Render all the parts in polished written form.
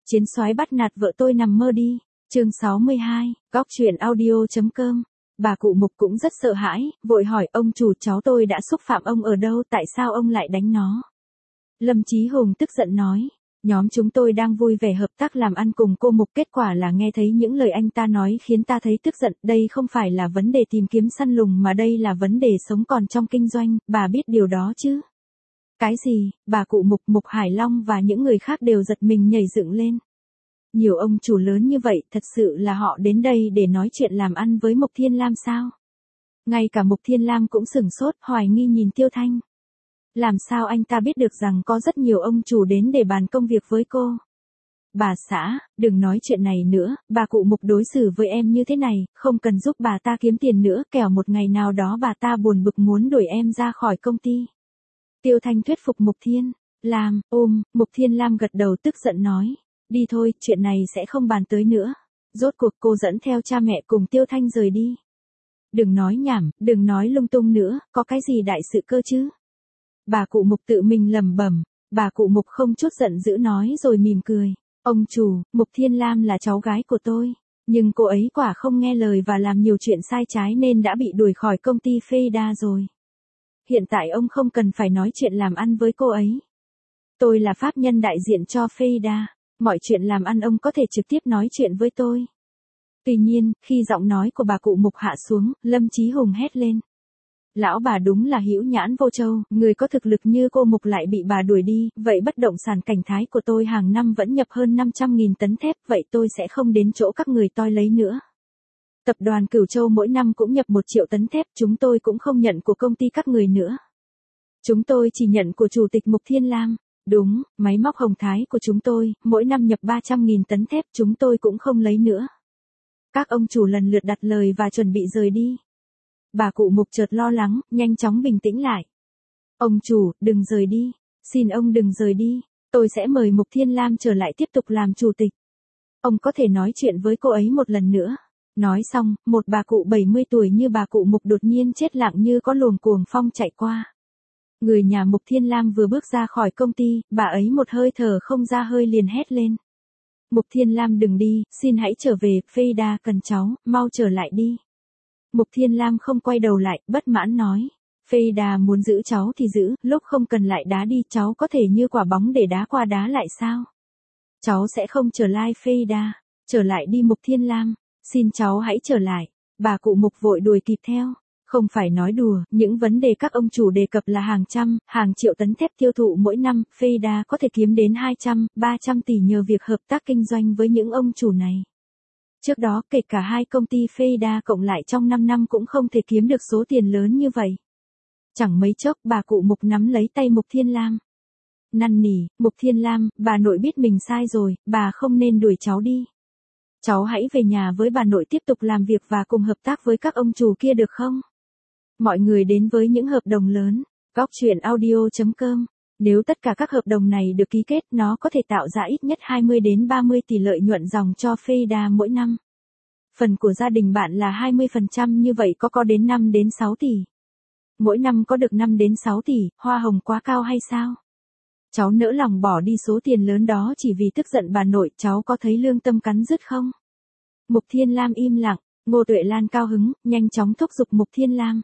Chiến soái bắt nạt vợ tôi nằm mơ đi. Chương 62, góc truyện audio.com. Bà cụ Mục cũng rất sợ hãi, vội hỏi ông chủ, cháu tôi đã xúc phạm ông ở đâu, tại sao ông lại đánh nó? Lâm Chí Hùng tức giận nói, nhóm chúng tôi đang vui vẻ hợp tác làm ăn cùng cô Mục, kết quả là nghe thấy những lời anh ta nói khiến ta thấy tức giận, đây không phải là vấn đề tìm kiếm săn lùng mà đây là vấn đề sống còn trong kinh doanh, bà biết điều đó chứ? Cái gì? Bà cụ Mục, Mục Hải Long và những người khác đều giật mình nhảy dựng lên. Nhiều ông chủ lớn như vậy, thật sự là họ đến đây để nói chuyện làm ăn với Mục Thiên Lam sao? Ngay cả Mục Thiên Lam cũng sửng sốt, hoài nghi nhìn Tiêu Thanh. Làm sao anh ta biết được rằng có rất nhiều ông chủ đến để bàn công việc với cô? Bà xã, đừng nói chuyện này nữa, bà cụ Mục đối xử với em như thế này, không cần giúp bà ta kiếm tiền nữa, kẻo một ngày nào đó bà ta buồn bực muốn đuổi em ra khỏi công ty. Tiêu Thanh thuyết phục Mục Thiên Lam, Mục Thiên Lam gật đầu tức giận nói. Đi thôi, chuyện này sẽ không bàn tới nữa. Rốt cuộc cô dẫn theo cha mẹ cùng Tiêu Thanh rời đi. Đừng nói nhảm, đừng nói lung tung nữa, có cái gì đại sự cơ chứ? Bà cụ Mục tự mình lẩm bẩm, bà cụ Mục không chút giận dữ nói rồi mỉm cười. Ông chủ, Mục Thiên Lam là cháu gái của tôi, nhưng cô ấy quả không nghe lời và làm nhiều chuyện sai trái nên đã bị đuổi khỏi công ty Feda rồi. Hiện tại ông không cần phải nói chuyện làm ăn với cô ấy. Tôi là pháp nhân đại diện cho Feda. Mọi chuyện làm ăn ông có thể trực tiếp nói chuyện với tôi. Tuy nhiên, khi giọng nói của bà cụ Mục hạ xuống, Lâm Chí Hùng hét lên. Lão bà đúng là hữu nhãn vô châu, người có thực lực như cô Mục lại bị bà đuổi đi, vậy bất động sản Cảnh Thái của tôi hàng năm vẫn nhập hơn 500.000 tấn thép, vậy tôi sẽ không đến chỗ các người toi lấy nữa. Tập đoàn Cửu Châu mỗi năm cũng nhập 1 triệu tấn thép, chúng tôi cũng không nhận của công ty các người nữa. Chúng tôi chỉ nhận của Chủ tịch Mục Thiên Lam. Đúng, máy móc Hồng Thái của chúng tôi, mỗi năm nhập 300.000 tấn thép, chúng tôi cũng không lấy nữa. Các ông chủ lần lượt đặt lời và chuẩn bị rời đi. Bà cụ Mục chợt lo lắng, nhanh chóng bình tĩnh lại. Ông chủ, đừng rời đi. Xin ông đừng rời đi. Tôi sẽ mời Mục Thiên Lam trở lại tiếp tục làm chủ tịch. Ông có thể nói chuyện với cô ấy một lần nữa. Nói xong, một bà cụ 70 tuổi như bà cụ Mục đột nhiên chết lặng như có luồng cuồng phong chạy qua. Người nhà Mục Thiên Lam vừa bước ra khỏi công ty, bà ấy một hơi thở không ra hơi liền hét lên. Mục Thiên Lam đừng đi, xin hãy trở về, Feda cần cháu, mau trở lại đi. Mục Thiên Lam không quay đầu lại, bất mãn nói. Feda muốn giữ cháu thì giữ, lúc không cần lại đá đi, cháu có thể như quả bóng để đá qua đá lại sao? Cháu sẽ không trở lại Feda, trở lại đi Mục Thiên Lam, xin cháu hãy trở lại. Bà cụ Mục vội đuổi kịp theo. Không phải nói đùa, những vấn đề các ông chủ đề cập là hàng trăm, hàng triệu tấn thép tiêu thụ mỗi năm, Feda có thể kiếm đến 200, 300 tỷ nhờ việc hợp tác kinh doanh với những ông chủ này. Trước đó, kể cả hai công ty Feda cộng lại trong 5 năm cũng không thể kiếm được số tiền lớn như vậy. Chẳng mấy chốc, bà cụ Mục nắm lấy tay Mục Thiên Lam. Năn nỉ, Mục Thiên Lam, bà nội biết mình sai rồi, bà không nên đuổi cháu đi. Cháu hãy về nhà với bà nội tiếp tục làm việc và cùng hợp tác với các ông chủ kia được không? Mọi người đến với những hợp đồng lớn. Góc truyện audio.com. Nếu tất cả các hợp đồng này được ký kết, nó có thể tạo ra ít nhất 20 đến 30 tỷ lợi nhuận dòng cho Feda mỗi năm. Phần của gia đình bạn là 20%, như vậy có đến 5 đến 6 tỷ. Mỗi năm có được 5 đến 6 tỷ, hoa hồng quá cao hay sao? Cháu nỡ lòng bỏ đi số tiền lớn đó chỉ vì tức giận bà nội, cháu có thấy lương tâm cắn rứt không? Mục Thiên Lam im lặng, Ngô Tuệ Lan cao hứng, nhanh chóng thúc giục Mục Thiên Lam.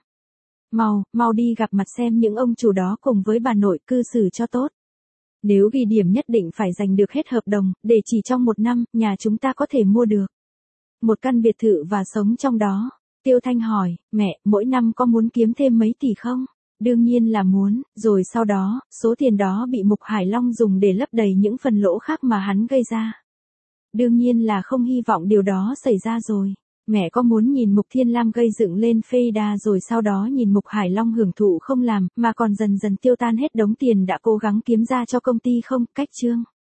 Mau đi gặp mặt xem những ông chủ đó cùng với bà nội cư xử cho tốt. Nếu ghi điểm nhất định phải giành được hết hợp đồng, để chỉ trong 1 năm, nhà chúng ta có thể mua được một căn biệt thự và sống trong đó. Tiêu Thanh hỏi, mẹ, mỗi năm có muốn kiếm thêm mấy tỷ không? Đương nhiên là muốn, rồi sau đó, số tiền đó bị Mục Hải Long dùng để lấp đầy những phần lỗ khác mà hắn gây ra. Đương nhiên là không hy vọng điều đó xảy ra rồi. Mẹ có muốn nhìn Mục Thiên Lam gây dựng lên Feda rồi sau đó nhìn Mục Hải Long hưởng thụ không làm, mà còn dần dần tiêu tan hết đống tiền đã cố gắng kiếm ra cho công ty không? Cách chương